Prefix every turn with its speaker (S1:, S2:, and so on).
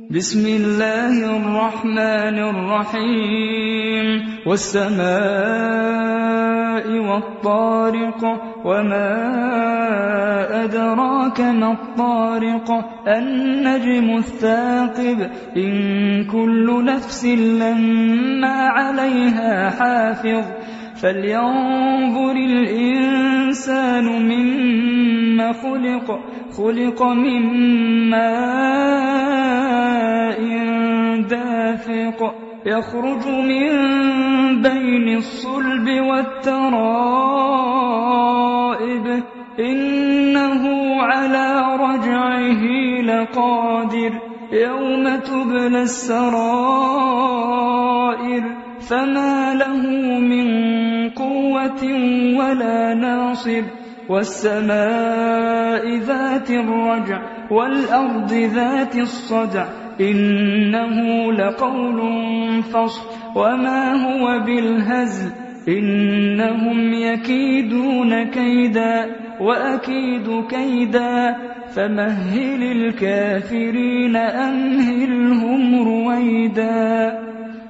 S1: بسم الله الرحمن الرحيم والسماء والطارق وما أدراك ما الطارق النجم الثاقب إن كل نفس لما عليها حافظ فلينظر الإنسان مما خلق من ماء دافق يخرج من بين الصلب والترائب إنه على رجعه لقادر يوم تبلى السرائر فما له من قوة ولا ناصر والسماء ذات الرجع والأرض ذات الصدع إنه لقول فصل وما هو بالهزل إنهم يكيدون كيدا وأكيد كيدا فمهل الكافرين أمهلهم رويدا